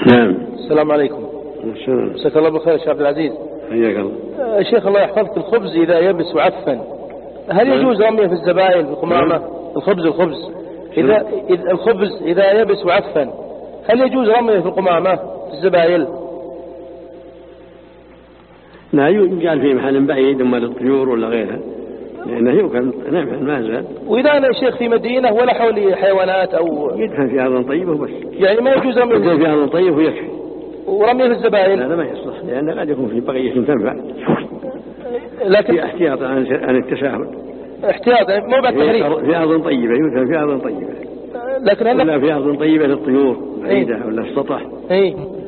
نعم. السلام عليكم. مساك الله بالخير يا شيخ عبد العزيز. حياك الله. شيخ الله يحفظك، الخبز إذا يبس وعفن هل يجوز رميه في الزبائن في القمامة؟ الخبز إذا الخبز إذا يبس وعفن هل يجوز رميه في القمامة في الزبائن؟ لا يجعل في محل بعيد اما للطيور ولا غيرها، لأنه يمكن نعم ما زال. وإذا أنا شيخ في مدينة ولا حولي حيوانات أو يدفن في أرض طيبة وبس، يعني ما يجوز رميه يدفن في أرض طيبة ويكفي، ورميه في الزبائن؟ هذا ما يصلح، لأن قد يكون في بقية تنفع، لكن في احتياط عن التساهل، احتياط مو بالتحريم. في أرض طيبة يدفن في أرض طيبة، لكن ولا في أرض طيبة للطيور بعيدة ولا السطح.